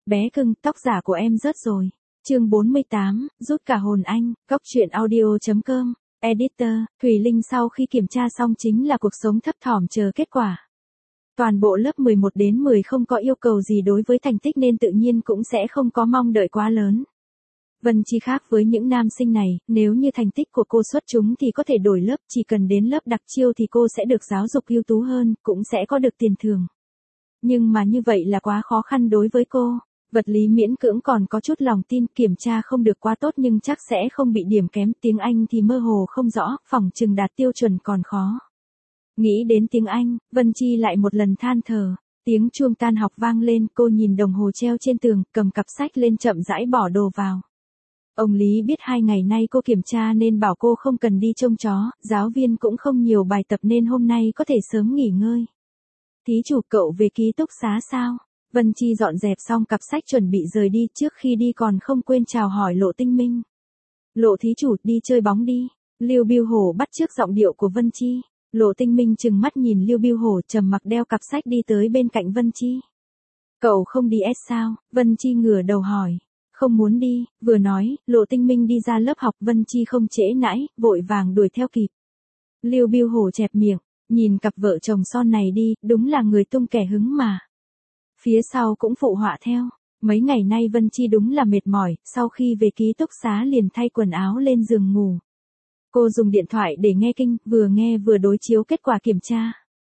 Bé cưng, tóc giả của em rớt rồi. Chương 48, rút cả hồn anh, góc truyện audio.com. Editor, Thùy Linh sau khi kiểm tra xong chính là cuộc sống thấp thỏm chờ kết quả. Toàn bộ lớp 11 đến 10 không có yêu cầu gì đối với thành tích nên tự nhiên cũng sẽ không có mong đợi quá lớn. Vân Chi khác với những nam sinh này, nếu như thành tích của cô xuất chúng thì có thể đổi lớp, chỉ cần đến lớp đặc chiêu thì cô sẽ được giáo dục ưu tú hơn, cũng sẽ có được tiền thưởng. Nhưng mà như vậy là quá khó khăn đối với cô. Vật lý miễn cưỡng còn có chút lòng tin, kiểm tra không được quá tốt nhưng chắc sẽ không bị điểm kém, tiếng Anh thì mơ hồ không rõ, phỏng chừng đạt tiêu chuẩn còn khó. Nghĩ đến tiếng Anh, Vân Chi lại một lần than thở. Tiếng chuông tan học vang lên, cô nhìn đồng hồ treo trên tường, cầm cặp sách lên chậm rãi bỏ đồ vào. Ông Lý biết 2 ngày nay cô kiểm tra nên bảo cô không cần đi trông chó, giáo viên cũng không nhiều bài tập nên hôm nay có thể sớm nghỉ ngơi. Thí chủ, cậu về ký túc xá sao? Vân Chi dọn dẹp xong cặp sách chuẩn bị rời đi, trước khi đi còn không quên chào hỏi Lộ Tinh Minh. Lộ thí chủ, đi chơi bóng đi. Lưu Bưu Hổ bắt chước giọng điệu của Vân Chi. Lộ Tinh Minh trừng mắt nhìn Lưu Bưu Hổ trầm mặc đeo cặp sách đi tới bên cạnh Vân Chi. Cậu không đi sao? Vân Chi ngửa đầu hỏi. Không muốn đi, vừa nói, Lộ Tinh Minh đi ra lớp học, Vân Chi không trễ nãi, vội vàng đuổi theo kịp. Lưu Bưu Hổ chẹp miệng, nhìn cặp vợ chồng son này đi, đúng là người tung kẻ hứng mà. Phía sau cũng phụ họa theo. Mấy ngày nay Vân Chi đúng là mệt mỏi, sau khi về ký túc xá liền thay quần áo lên giường ngủ. Cô dùng điện thoại để nghe kinh, vừa nghe vừa đối chiếu kết quả kiểm tra.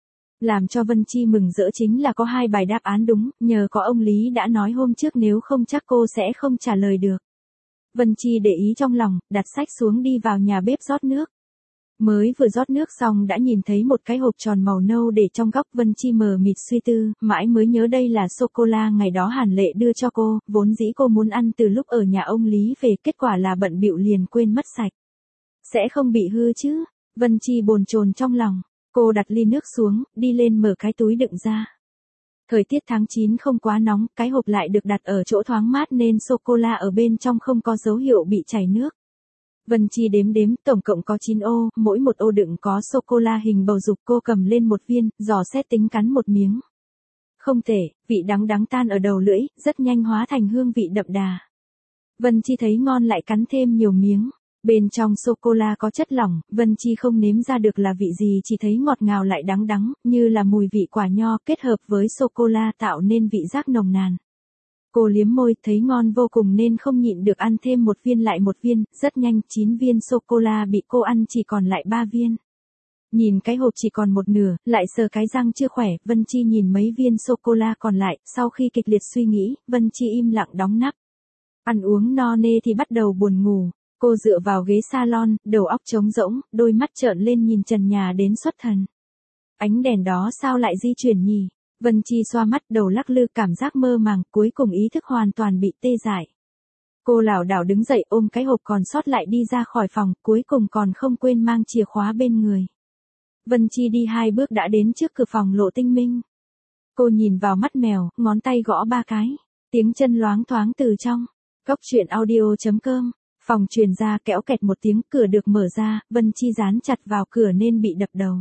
Làm cho Vân Chi mừng rỡ chính là có 2 bài đáp án đúng, nhờ có ông Lý đã nói hôm trước nếu không chắc cô sẽ không trả lời được. Vân Chi để ý trong lòng, đặt sách xuống đi vào nhà bếp rót nước. Mới vừa rót nước xong đã nhìn thấy một cái hộp tròn màu nâu để trong góc, Vân Chi mờ mịt suy tư, mãi mới nhớ đây là sô-cô-la ngày đó Hàn Lệ đưa cho cô, vốn dĩ cô muốn ăn từ lúc ở nhà ông Lý về, kết quả là bận bịu liền quên mất sạch. Sẽ không bị hư chứ? Vân Chi bồn chồn trong lòng, cô đặt ly nước xuống, đi lên mở cái túi đựng ra. Thời tiết tháng 9 không quá nóng, cái hộp lại được đặt ở chỗ thoáng mát nên sô-cô-la ở bên trong không có dấu hiệu bị chảy nước. Vân Chi đếm tổng cộng có 9 ô, mỗi một ô đựng có sô-cô-la hình bầu dục, cô cầm lên một viên, dò xét tính cắn một miếng. Không tệ, vị đắng đắng tan ở đầu lưỡi, rất nhanh hóa thành hương vị đậm đà. Vân Chi thấy ngon lại cắn thêm nhiều miếng. Bên trong sô-cô-la có chất lỏng, Vân Chi không nếm ra được là vị gì, chỉ thấy ngọt ngào lại đắng đắng, như là mùi vị quả nho kết hợp với sô-cô-la tạo nên vị giác nồng nàn. Cô liếm môi, thấy ngon vô cùng nên không nhịn được ăn thêm một viên lại một viên, rất nhanh 9 viên sô-cô-la bị cô ăn chỉ còn lại 3 viên. Nhìn cái hộp chỉ còn một nửa, lại sờ cái răng chưa khỏe, Vân Chi nhìn mấy viên sô-cô-la còn lại, sau khi kịch liệt suy nghĩ, Vân Chi im lặng đóng nắp. Ăn uống no nê thì bắt đầu buồn ngủ, cô dựa vào ghế salon, đầu óc trống rỗng, đôi mắt trợn lên nhìn trần nhà đến xuất thần. Ánh đèn đó sao lại di chuyển nhỉ? Vân Chi xoa mắt, đầu lắc lư, cảm giác mơ màng, cuối cùng ý thức hoàn toàn bị tê dại. Cô lảo đảo đứng dậy ôm cái hộp còn sót lại đi ra khỏi phòng, cuối cùng còn không quên mang chìa khóa bên người. Vân Chi đi 2 bước đã đến trước cửa phòng Lộ Tinh Minh. Cô nhìn vào mắt mèo, ngón tay gõ 3 cái. Tiếng chân loáng thoáng từ trong. Góc truyện audio.com. Phòng truyền ra kéo kẹt một tiếng, cửa được mở ra, Vân Chi dán chặt vào cửa nên bị đập đầu.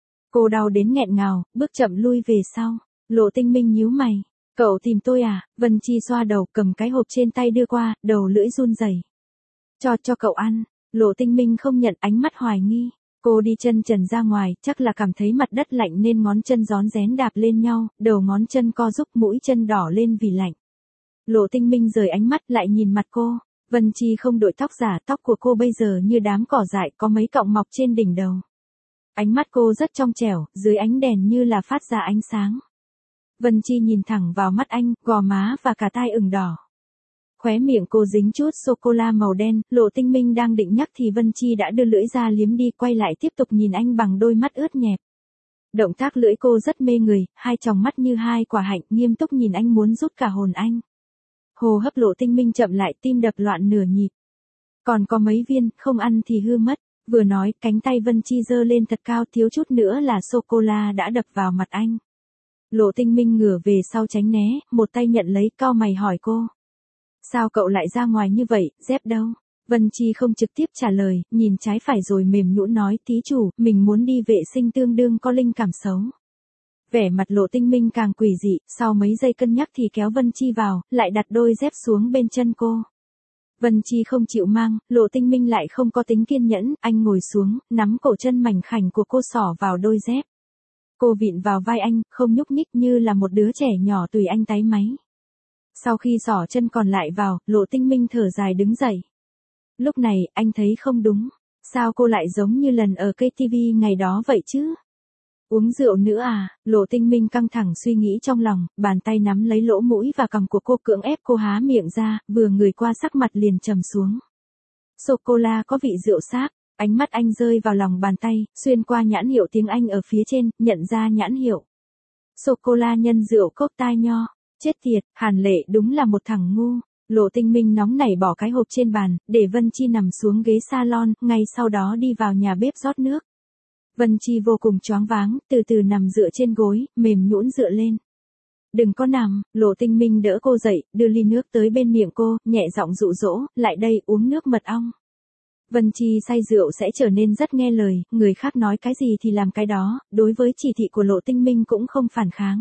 Cô đau đến nghẹn ngào, bước chậm lui về sau. Lộ Tinh Minh nhíu mày. Cậu tìm tôi à? Vân Chi xoa đầu, cầm cái hộp trên tay đưa qua, đầu lưỡi run rẩy. Cho cậu ăn. Lộ Tinh Minh không nhận, ánh mắt hoài nghi. Cô đi chân trần ra ngoài, chắc là cảm thấy mặt đất lạnh nên ngón chân rón rén đạp lên nhau, đầu ngón chân co rúm, mũi chân đỏ lên vì lạnh. Lộ Tinh Minh rời ánh mắt lại nhìn mặt cô. Vân Chi không đội tóc giả, tóc của cô bây giờ như đám cỏ dại, có mấy cọng mọc trên đỉnh đầu. Ánh mắt cô rất trong trẻo, dưới ánh đèn như là phát ra ánh sáng. Vân Chi nhìn thẳng vào mắt anh, gò má và cả tai ửng đỏ. Khóe miệng cô dính chút sô-cô-la màu đen, Lộ Tinh Minh đang định nhắc thì Vân Chi đã đưa lưỡi ra liếm đi, quay lại tiếp tục nhìn anh bằng đôi mắt ướt nhẹp. Động tác lưỡi cô rất mê người, 2 tròng mắt như 2 quả hạnh, nghiêm túc nhìn anh muốn rút cả hồn anh. Hô hấp Lộ Tinh Minh chậm lại, tim đập loạn nửa nhịp. Còn có mấy viên, không ăn thì hư mất. Vừa nói, cánh tay Vân Chi giơ lên thật cao, thiếu chút nữa là sô-cô-la đã đập vào mặt anh. Lộ Tinh Minh ngửa về sau tránh né, một tay nhận lấy, cau mày hỏi cô. Sao cậu lại ra ngoài như vậy, dép đâu? Vân Chi không trực tiếp trả lời, nhìn trái phải rồi mềm nhũn nói, thí chủ, mình muốn đi vệ sinh tương đương có linh cảm xấu. Vẻ mặt Lộ Tinh Minh càng quỷ dị, sau mấy giây cân nhắc thì kéo Vân Chi vào, lại đặt đôi dép xuống bên chân cô. Vân Chi không chịu mang, Lộ Tinh Minh lại không có tính kiên nhẫn, anh ngồi xuống, nắm cổ chân mảnh khảnh của cô xỏ vào đôi dép. Cô vịn vào vai anh, không nhúc nhích như là một đứa trẻ nhỏ tùy anh táy máy. Sau khi xỏ chân còn lại vào, Lộ Tinh Minh thở dài đứng dậy. Lúc này, anh thấy không đúng. Sao cô lại giống như lần ở KTV ngày đó vậy chứ? Uống rượu nữa à? Lộ Tinh Minh căng thẳng suy nghĩ trong lòng, bàn tay nắm lấy lỗ mũi và cằm của cô cưỡng ép cô há miệng ra, vừa người qua sắc mặt liền trầm xuống. Sô-cô-la có vị rượu sáp, ánh mắt anh rơi vào lòng bàn tay, xuyên qua nhãn hiệu tiếng Anh ở phía trên, nhận ra nhãn hiệu. Sô-cô-la nhân rượu cốc tai nho. Chết tiệt, Hàn Lệ đúng là một thằng ngu. Lộ Tinh Minh nóng nảy bỏ cái hộp trên bàn, để Vân Chi nằm xuống ghế salon, ngay sau đó đi vào nhà bếp rót nước. Vân Chi vô cùng choáng váng, từ từ nằm dựa trên gối, mềm nhũn dựa lên. Đừng có nằm, Lộ Tinh Minh đỡ cô dậy, đưa ly nước tới bên miệng cô, nhẹ giọng dụ dỗ, lại đây uống nước mật ong. Vân Chi say rượu sẽ trở nên rất nghe lời, người khác nói cái gì thì làm cái đó, đối với chỉ thị của Lộ Tinh Minh cũng không phản kháng.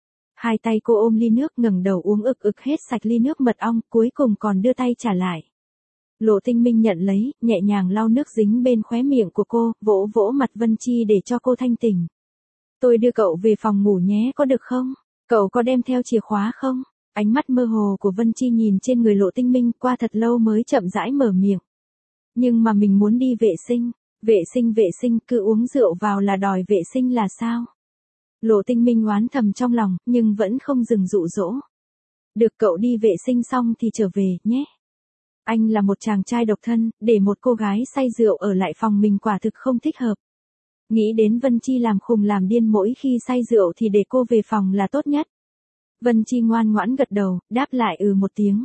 Hai tay cô ôm ly nước ngẩng đầu uống ực ực hết sạch ly nước mật ong, cuối cùng còn đưa tay trả lại. Lộ Tinh Minh nhận lấy, nhẹ nhàng lau nước dính bên khóe miệng của cô, vỗ vỗ mặt Vân Chi để cho cô thanh tỉnh. Tôi đưa cậu về phòng ngủ nhé có được không? Cậu có đem theo chìa khóa không? Ánh mắt mơ hồ của Vân Chi nhìn trên người Lộ Tinh Minh qua thật lâu mới chậm rãi mở miệng. Nhưng mà mình muốn đi vệ sinh, cứ uống rượu vào là đòi vệ sinh là sao? Lộ Tinh Minh oán thầm trong lòng, nhưng vẫn không dừng dụ dỗ. Được cậu đi vệ sinh xong thì trở về, nhé. Anh là một chàng trai độc thân, để một cô gái say rượu ở lại phòng mình quả thực không thích hợp. Nghĩ đến Vân Chi làm khùng làm điên mỗi khi say rượu thì để cô về phòng là tốt nhất. Vân Chi ngoan ngoãn gật đầu, đáp lại một tiếng.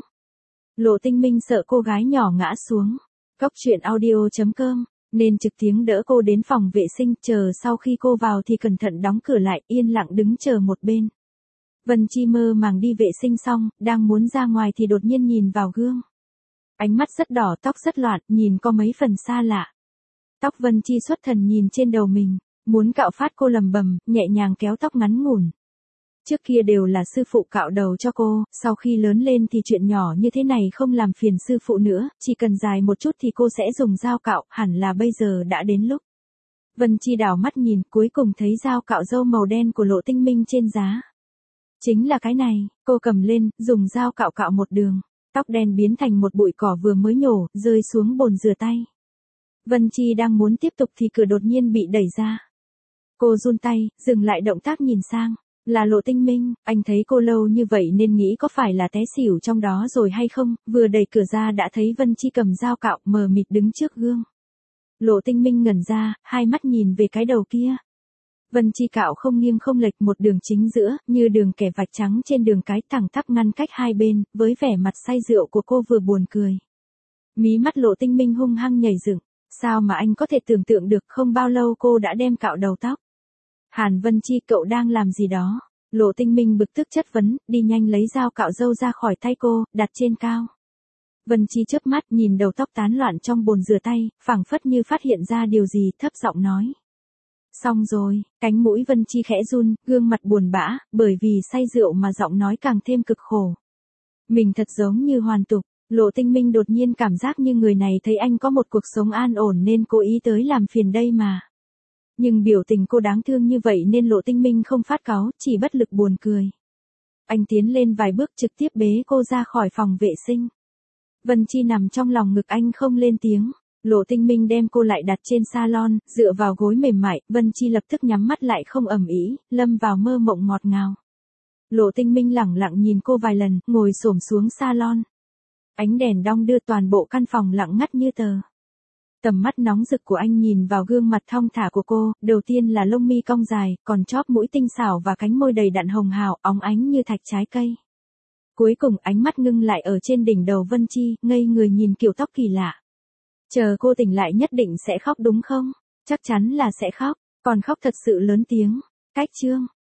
Lộ Tinh Minh sợ cô gái nhỏ ngã xuống. Cóc truyện audio.com nên trực tiếng đỡ cô đến phòng vệ sinh, chờ sau khi cô vào thì cẩn thận đóng cửa lại, yên lặng đứng chờ một bên. Vân Chi mơ màng đi vệ sinh xong, đang muốn ra ngoài thì đột nhiên nhìn vào gương. Ánh mắt rất đỏ, tóc rất loạn, nhìn có mấy phần xa lạ. Tóc Vân Chi xuất thần nhìn trên đầu mình, muốn cạo phát cô lầm bầm, nhẹ nhàng kéo tóc ngắn ngủn. Trước kia đều là sư phụ cạo đầu cho cô, sau khi lớn lên thì chuyện nhỏ như thế này không làm phiền sư phụ nữa, chỉ cần dài một chút thì cô sẽ dùng dao cạo, hẳn là bây giờ đã đến lúc. Vân Chi đảo mắt nhìn, cuối cùng thấy dao cạo râu màu đen của Lộ Tinh Minh trên giá. Chính là cái này, cô cầm lên, dùng dao cạo cạo một đường, tóc đen biến thành một bụi cỏ vừa mới nhổ, rơi xuống bồn rửa tay. Vân Chi đang muốn tiếp tục thì cửa đột nhiên bị đẩy ra. Cô run tay, dừng lại động tác nhìn sang. Là Lộ Tinh Minh, anh thấy cô lâu như vậy nên nghĩ có phải là té xỉu trong đó rồi hay không, vừa đẩy cửa ra đã thấy Vân Chi cầm dao cạo mờ mịt đứng trước gương. Lộ Tinh Minh ngẩn ra, hai mắt nhìn về cái đầu kia. Vân Chi cạo không nghiêng không lệch một đường chính giữa, như đường kẻ vạch trắng trên đường cái thẳng tắp ngăn cách hai bên, với vẻ mặt say rượu của cô vừa buồn cười. Mí mắt Lộ Tinh Minh hung hăng nhảy dựng, sao mà anh có thể tưởng tượng được không bao lâu cô đã đem cạo đầu tóc. Hàn Vân Chi cậu đang làm gì đó? Lộ Tinh Minh bực tức chất vấn, đi nhanh lấy dao cạo râu ra khỏi tay cô, đặt trên cao. Vân Chi chớp mắt nhìn đầu tóc tán loạn trong bồn rửa tay, phảng phất như phát hiện ra điều gì, thấp giọng nói. Xong rồi, cánh mũi Vân Chi khẽ run, gương mặt buồn bã, bởi vì say rượu mà giọng nói càng thêm cực khổ. Mình thật giống như hoàn tục, Lộ Tinh Minh đột nhiên cảm giác như người này thấy anh có một cuộc sống an ổn nên cố ý tới làm phiền đây mà. Nhưng biểu tình cô đáng thương như vậy nên Lộ Tinh Minh không phát cáu, chỉ bất lực buồn cười. Anh tiến lên vài bước trực tiếp bế cô ra khỏi phòng vệ sinh. Vân Chi nằm trong lòng ngực anh không lên tiếng. Lộ Tinh Minh đem cô lại đặt trên salon, dựa vào gối mềm mại, Vân Chi lập tức nhắm mắt lại không ầm ĩ, lâm vào mơ mộng ngọt ngào. Lộ Tinh Minh lẳng lặng nhìn cô vài lần, ngồi xổm xuống salon. Ánh đèn đong đưa toàn bộ căn phòng lặng ngắt như tờ. Tầm mắt nóng rực của anh nhìn vào gương mặt thong thả của cô, đầu tiên là lông mi cong dài, còn chóp mũi tinh xảo và cánh môi đầy đặn hồng hào, óng ánh như thạch trái cây. Cuối cùng ánh mắt ngưng lại ở trên đỉnh đầu Vân Chi, ngây người nhìn kiểu tóc kỳ lạ. Chờ cô tỉnh lại nhất định sẽ khóc đúng không? Chắc chắn là sẽ khóc, còn khóc thật sự lớn tiếng. Cách chương